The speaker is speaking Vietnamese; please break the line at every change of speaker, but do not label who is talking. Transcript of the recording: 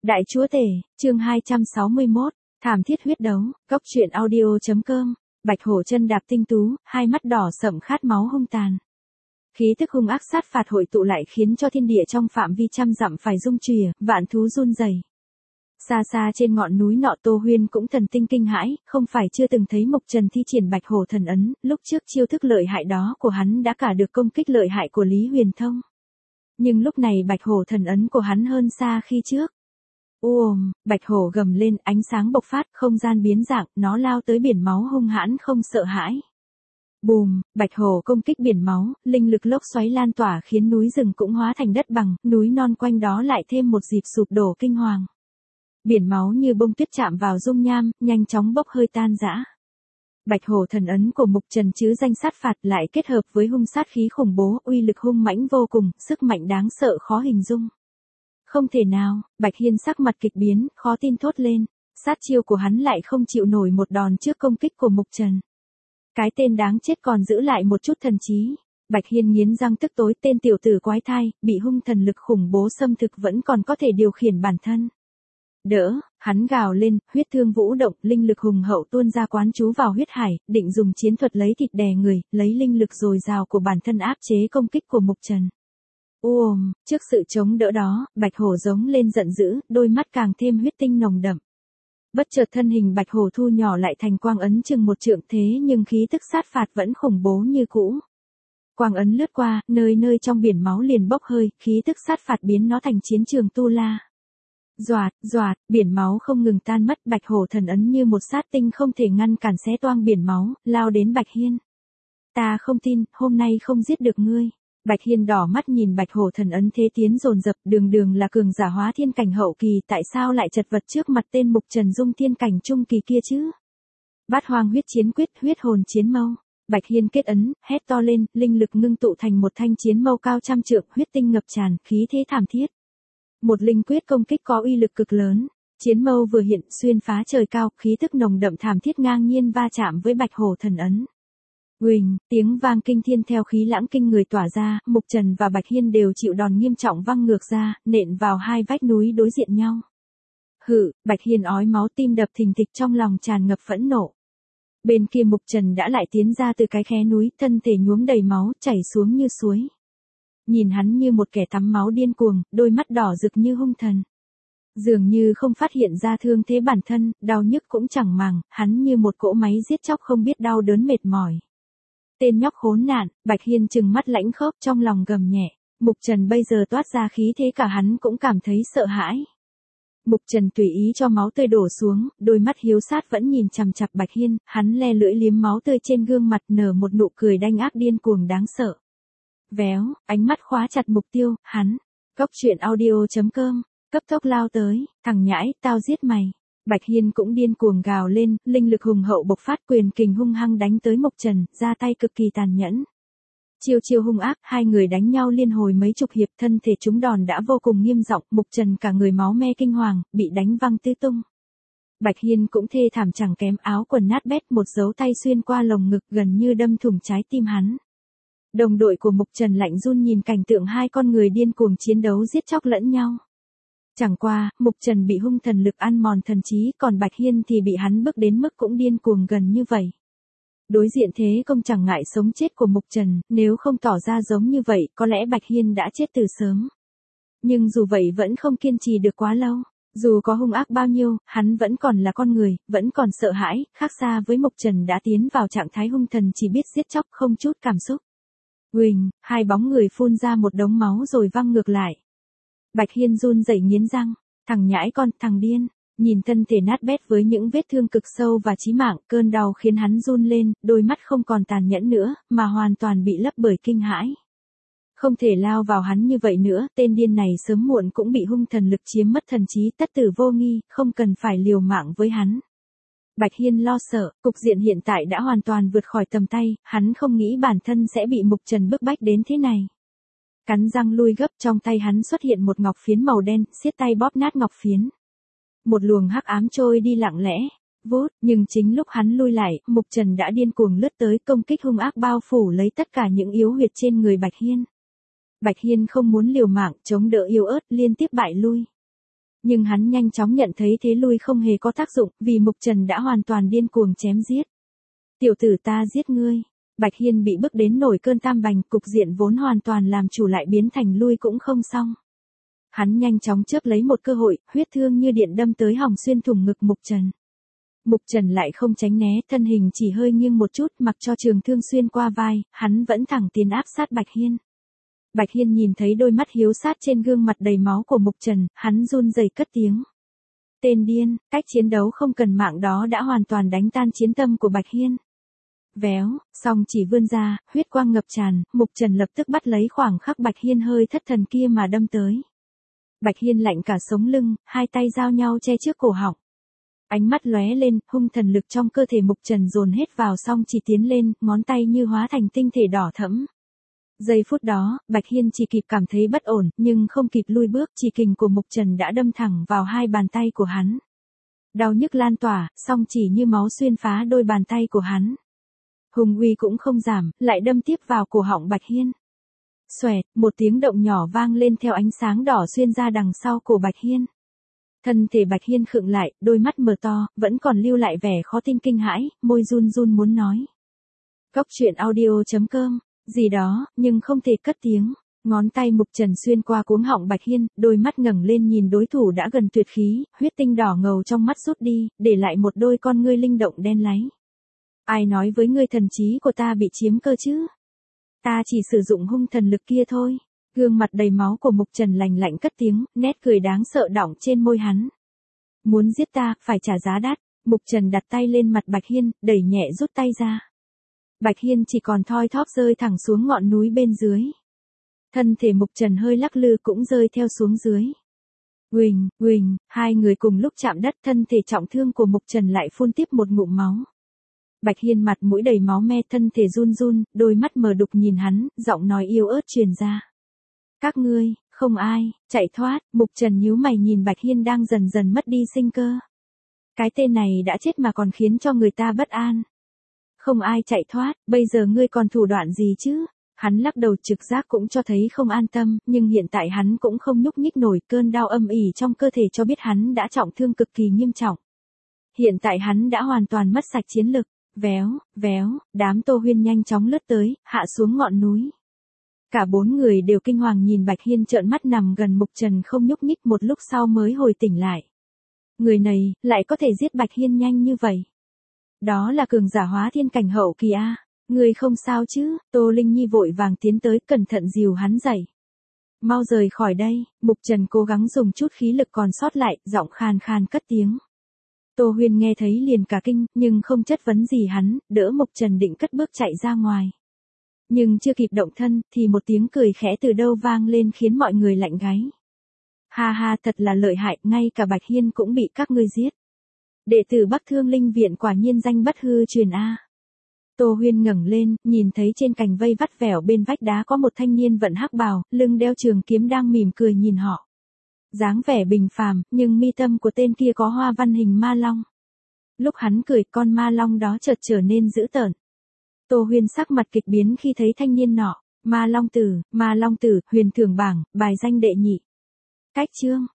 Đại chúa tể, chương 261, thảm thiết huyết đấu, góc truyện audio.com, Bạch hổ chân đạp tinh tú, hai mắt đỏ sậm khát máu hung tàn. Khí tức hung ác sát phạt hội tụ lại khiến cho thiên địa trong phạm vi trăm dặm phải rung chìa, vạn thú run rẩy. Xa xa trên ngọn núi nọ Tô Huyên cũng thần tinh kinh hãi, không phải chưa từng thấy Mộc Trần thi triển Bạch hổ thần ấn, lúc trước chiêu thức lợi hại đó của hắn đã cả được công kích lợi hại của Lý Huyền Thông. Nhưng lúc này Bạch hổ thần ấn của hắn hơn xa khi trước. Bạch hổ gầm lên, ánh sáng bộc phát, không gian biến dạng, nó lao tới biển máu hung hãn không sợ hãi. Bùm, Bạch hổ công kích biển máu, linh lực lốc xoáy lan tỏa khiến núi rừng cũng hóa thành đất bằng, núi non quanh đó lại thêm một dịp sụp đổ kinh hoàng. Biển máu như bông tuyết chạm vào dung nham, nhanh chóng bốc hơi tan rã. Bạch hổ thần ấn của Mộc Trần chứ danh sát phạt lại kết hợp với hung sát khí khủng bố, uy lực hung mãnh vô cùng, sức mạnh đáng sợ khó hình dung. Không thể nào, Bạch Hiên sắc mặt kịch biến, khó tin thốt lên, sát chiêu của hắn lại không chịu nổi một đòn trước công kích của Mộc Trần. Cái tên đáng chết còn giữ lại một chút thần trí. Bạch Hiên nghiến răng tức tối, tên tiểu tử quái thai, bị hung thần lực khủng bố xâm thực vẫn còn có thể điều khiển bản thân. Đỡ, hắn gào lên, huyết thương vũ động, linh lực hùng hậu tuôn ra quán trú vào huyết hải, định dùng chiến thuật lấy thịt đè người, lấy linh lực dồi dào của bản thân áp chế công kích của Mộc Trần. Trước sự chống đỡ đó, Bạch hổ giống lên giận dữ, đôi mắt càng thêm huyết tinh nồng đậm. Bất chợt thân hình Bạch hổ thu nhỏ lại thành quang ấn chừng một trượng thế nhưng khí tức sát phạt vẫn khủng bố như cũ. Quang ấn lướt qua, nơi nơi trong biển máu liền bốc hơi, khí tức sát phạt biến nó thành chiến trường tu la. Doạt, biển máu không ngừng tan mất, Bạch hổ thần ấn như một sát tinh không thể ngăn cản xé toang biển máu, lao đến Bạch Hiên. Ta không tin, hôm nay không giết được ngươi. Bạch Hiên đỏ mắt nhìn Bạch hổ thần ấn thế tiến dồn dập, đường là cường giả hóa thiên cảnh hậu kỳ, tại sao lại chật vật trước mặt tên Mộc Trần dung thiên cảnh trung kỳ kia chứ? Bát hoang huyết chiến quyết, huyết hồn chiến mâu. Bạch Hiên kết ấn, hét to lên, linh lực ngưng tụ thành một thanh chiến mâu cao trăm trượng, huyết tinh ngập tràn, khí thế thảm thiết. Một linh quyết công kích có uy lực cực lớn, chiến mâu vừa hiện xuyên phá trời cao, khí tức nồng đậm thảm thiết ngang nhiên va chạm với Bạch hổ thần ấn. Huỳnh, tiếng vang kinh thiên theo khí lãng kinh người tỏa ra, Mộc Trần và Bạch Hiên đều chịu đòn nghiêm trọng văng ngược ra, nện vào hai vách núi đối diện nhau. Bạch Hiên ói máu, tim đập thình thịch, trong lòng tràn ngập phẫn nộ. Bên kia Mộc Trần đã lại tiến ra từ cái khe núi, thân thể nhuốm đầy máu, chảy xuống như suối. Nhìn hắn như một kẻ tắm máu điên cuồng, đôi mắt đỏ rực như hung thần. Dường như không phát hiện ra thương thế bản thân, đau nhức cũng chẳng màng, hắn như một cỗ máy giết chóc không biết đau đớn mệt mỏi. Tên nhóc khốn nạn, Bạch Hiên trừng mắt lãnh khốc trong lòng gầm nhẹ. Mộc Trần bây giờ toát ra khí thế cả hắn cũng cảm thấy sợ hãi. Mộc Trần tùy ý cho máu tươi đổ xuống, đôi mắt hiếu sát vẫn nhìn chằm chằm Bạch Hiên, hắn le lưỡi liếm máu tươi trên gương mặt, nở một nụ cười đanh ác điên cuồng đáng sợ. Véo, ánh mắt khóa chặt mục tiêu, hắn. Góc truyện audio.com, cấp tốc lao tới, thằng nhãi, tao giết mày. Bạch Hiên cũng điên cuồng gào lên, linh lực hùng hậu bộc phát, quyền kình hung hăng đánh tới Mộc Trần, ra tay cực kỳ tàn nhẫn. Chiêu hung ác, hai người đánh nhau liên hồi mấy chục hiệp, thân thể chúng đòn đã vô cùng nghiêm trọng, Mộc Trần cả người máu me kinh hoàng, bị đánh văng tứ tung. Bạch Hiên cũng thê thảm chẳng kém, áo quần nát bét, một dấu tay xuyên qua lồng ngực gần như đâm thủng trái tim hắn. Đồng đội của Mộc Trần lạnh run nhìn cảnh tượng hai con người điên cuồng chiến đấu giết chóc lẫn nhau. Chẳng qua, Mộc Trần bị hung thần lực ăn mòn thần trí, còn Bạch Hiên thì bị hắn bức đến mức cũng điên cuồng gần như vậy. Đối diện thế công chẳng ngại sống chết của Mộc Trần, nếu không tỏ ra giống như vậy, có lẽ Bạch Hiên đã chết từ sớm. Nhưng dù vậy vẫn không kiên trì được quá lâu. Dù có hung ác bao nhiêu, hắn vẫn còn là con người, vẫn còn sợ hãi, khác xa với Mộc Trần đã tiến vào trạng thái hung thần chỉ biết giết chóc không chút cảm xúc. Huỳnh, hai bóng người phun ra một đống máu rồi văng ngược lại. Bạch Hiên run rẩy nghiến răng, thằng nhãi con, thằng điên, nhìn thân thể nát bét với những vết thương cực sâu và chí mạng, cơn đau khiến hắn run lên, đôi mắt không còn tàn nhẫn nữa, mà hoàn toàn bị lấp bởi kinh hãi. Không thể lao vào hắn như vậy nữa, tên điên này sớm muộn cũng bị hung thần lực chiếm mất thần trí, tất tử vô nghi, không cần phải liều mạng với hắn. Bạch Hiên lo sợ, cục diện hiện tại đã hoàn toàn vượt khỏi tầm tay, hắn không nghĩ bản thân sẽ bị Mộc Trần bức bách đến thế này. Cắn răng lui gấp, trong tay hắn xuất hiện một ngọc phiến màu đen, siết tay bóp nát ngọc phiến. Một luồng hắc ám trôi đi lặng lẽ, nhưng chính lúc hắn lui lại, Mộc Trần đã điên cuồng lướt tới, công kích hung ác bao phủ lấy tất cả những yếu huyệt trên người Bạch Hiên. Bạch Hiên không muốn liều mạng, chống đỡ yếu ớt, liên tiếp bại lui. Nhưng hắn nhanh chóng nhận thấy thế lui không hề có tác dụng, vì Mục Trần đã hoàn toàn điên cuồng chém giết. Tiểu tử ta giết ngươi. Bạch Hiên bị bức đến nổi cơn tam bành, cục diện vốn hoàn toàn làm chủ lại biến thành lui cũng không xong. Hắn nhanh chóng chớp lấy một cơ hội, huyết thương như điện đâm tới hòng xuyên thủng ngực Mục Trần. Mục Trần lại không tránh né, thân hình chỉ hơi nghiêng một chút, mặc cho trường thương xuyên qua vai, hắn vẫn thẳng tiến áp sát Bạch Hiên. Bạch Hiên nhìn thấy đôi mắt hiếu sát trên gương mặt đầy máu của Mục Trần, hắn run rẩy cất tiếng. Tên điên, cách chiến đấu không cần mạng đó đã hoàn toàn đánh tan chiến tâm của Bạch Hiên. Véo, song chỉ vươn ra, huyết quang ngập tràn, Mục Trần lập tức bắt lấy khoảng khắc Bạch Hiên hơi thất thần kia mà đâm tới. Bạch Hiên lạnh cả sống lưng, hai tay giao nhau che trước cổ họng. Ánh mắt lóe lên, hung thần lực trong cơ thể Mục Trần dồn hết vào song chỉ tiến lên, ngón tay như hóa thành tinh thể đỏ thẫm. Giây phút đó, Bạch Hiên chỉ kịp cảm thấy bất ổn, nhưng không kịp lui bước, chỉ kình của Mục Trần đã đâm thẳng vào hai bàn tay của hắn. Đau nhức lan tỏa, song chỉ như máu xuyên phá đôi bàn tay của hắn. Hùng uy cũng không giảm, lại đâm tiếp vào cổ họng Bạch Hiên. Xoẹt, một tiếng động nhỏ vang lên theo ánh sáng đỏ xuyên ra đằng sau cổ Bạch Hiên. Thân thể Bạch Hiên khựng lại, đôi mắt mở to, vẫn còn lưu lại vẻ khó tin kinh hãi, môi run run muốn nói. Cóc truyện audio.com, gì đó, nhưng không thể cất tiếng. Ngón tay Mục Trần xuyên qua cuống họng Bạch Hiên, đôi mắt ngẩng lên nhìn đối thủ đã gần tuyệt khí, huyết tinh đỏ ngầu trong mắt rút đi, để lại một đôi con ngươi linh động đen láy. Ai nói với ngươi thần trí của ta bị chiếm cơ chứ? Ta chỉ sử dụng hung thần lực kia thôi. Gương mặt đầy máu của Mục Trần lạnh lạnh cất tiếng, nét cười đáng sợ đọng trên môi hắn. Muốn giết ta, phải trả giá đắt. Mục Trần đặt tay lên mặt Bạch Hiên, đẩy nhẹ rút tay ra. Bạch Hiên chỉ còn thoi thóp rơi thẳng xuống ngọn núi bên dưới. Thân thể Mục Trần hơi lắc lư cũng rơi theo xuống dưới. Huỳnh, huỳnh, hai người cùng lúc chạm đất, thân thể trọng thương của Mục Trần lại phun tiếp một ngụm máu. Bạch Hiên mặt mũi đầy máu me, thân thể run run, đôi mắt mờ đục nhìn hắn, giọng nói yếu ớt truyền ra. Các ngươi, không ai, chạy thoát. Mục Trần nhíu mày nhìn Bạch Hiên đang dần dần mất đi sinh cơ. Cái tên này đã chết mà còn khiến cho người ta bất an. Không ai chạy thoát, bây giờ ngươi còn thủ đoạn gì chứ? Hắn lắc đầu, trực giác cũng cho thấy không an tâm, nhưng hiện tại hắn cũng không nhúc nhích nổi, cơn đau âm ỉ trong cơ thể cho biết hắn đã trọng thương cực kỳ nghiêm trọng. Hiện tại hắn đã hoàn toàn mất sạch chiến lực. Véo, véo, đám Tô Huyên nhanh chóng lướt tới, hạ xuống ngọn núi. Cả bốn người đều kinh hoàng nhìn Bạch Hiên trợn mắt nằm gần Mục Trần không nhúc nhích, một lúc sau mới hồi tỉnh lại. Người này, lại có thể giết Bạch Hiên nhanh như vậy. Đó là cường giả hóa thiên cảnh hậu kỳ a. Người không sao chứ? Tô Linh Nhi vội vàng tiến tới, cẩn thận dìu hắn dậy. Mau rời khỏi đây. Mục Trần cố gắng dùng chút khí lực còn sót lại, giọng khàn khàn cất tiếng. Tô Huyên nghe thấy liền cả kinh, nhưng không chất vấn gì hắn, đỡ Mục Trần định cất bước chạy ra ngoài. Nhưng chưa kịp động thân, thì một tiếng cười khẽ từ đâu vang lên khiến mọi người lạnh gáy. Ha ha, thật là lợi hại, ngay cả Bạch Hiên cũng bị các ngươi giết. Đệ tử Bắc Thương Linh Viện quả nhiên danh bất hư truyền a. Tô Huyên ngẩng lên, nhìn thấy trên cành vây vắt vẻo bên vách đá có một thanh niên vận hắc bào, lưng đeo trường kiếm đang mỉm cười nhìn họ. Dáng vẻ bình phàm, nhưng mi tâm của tên kia có hoa văn hình ma long. Lúc hắn cười, con ma long đó chợt trở nên dữ tợn. Tô Huyên sắc mặt kịch biến khi thấy thanh niên nọ. Ma long tử, Huyền Thưởng Bảng, bài danh đệ nhị. Cách chương,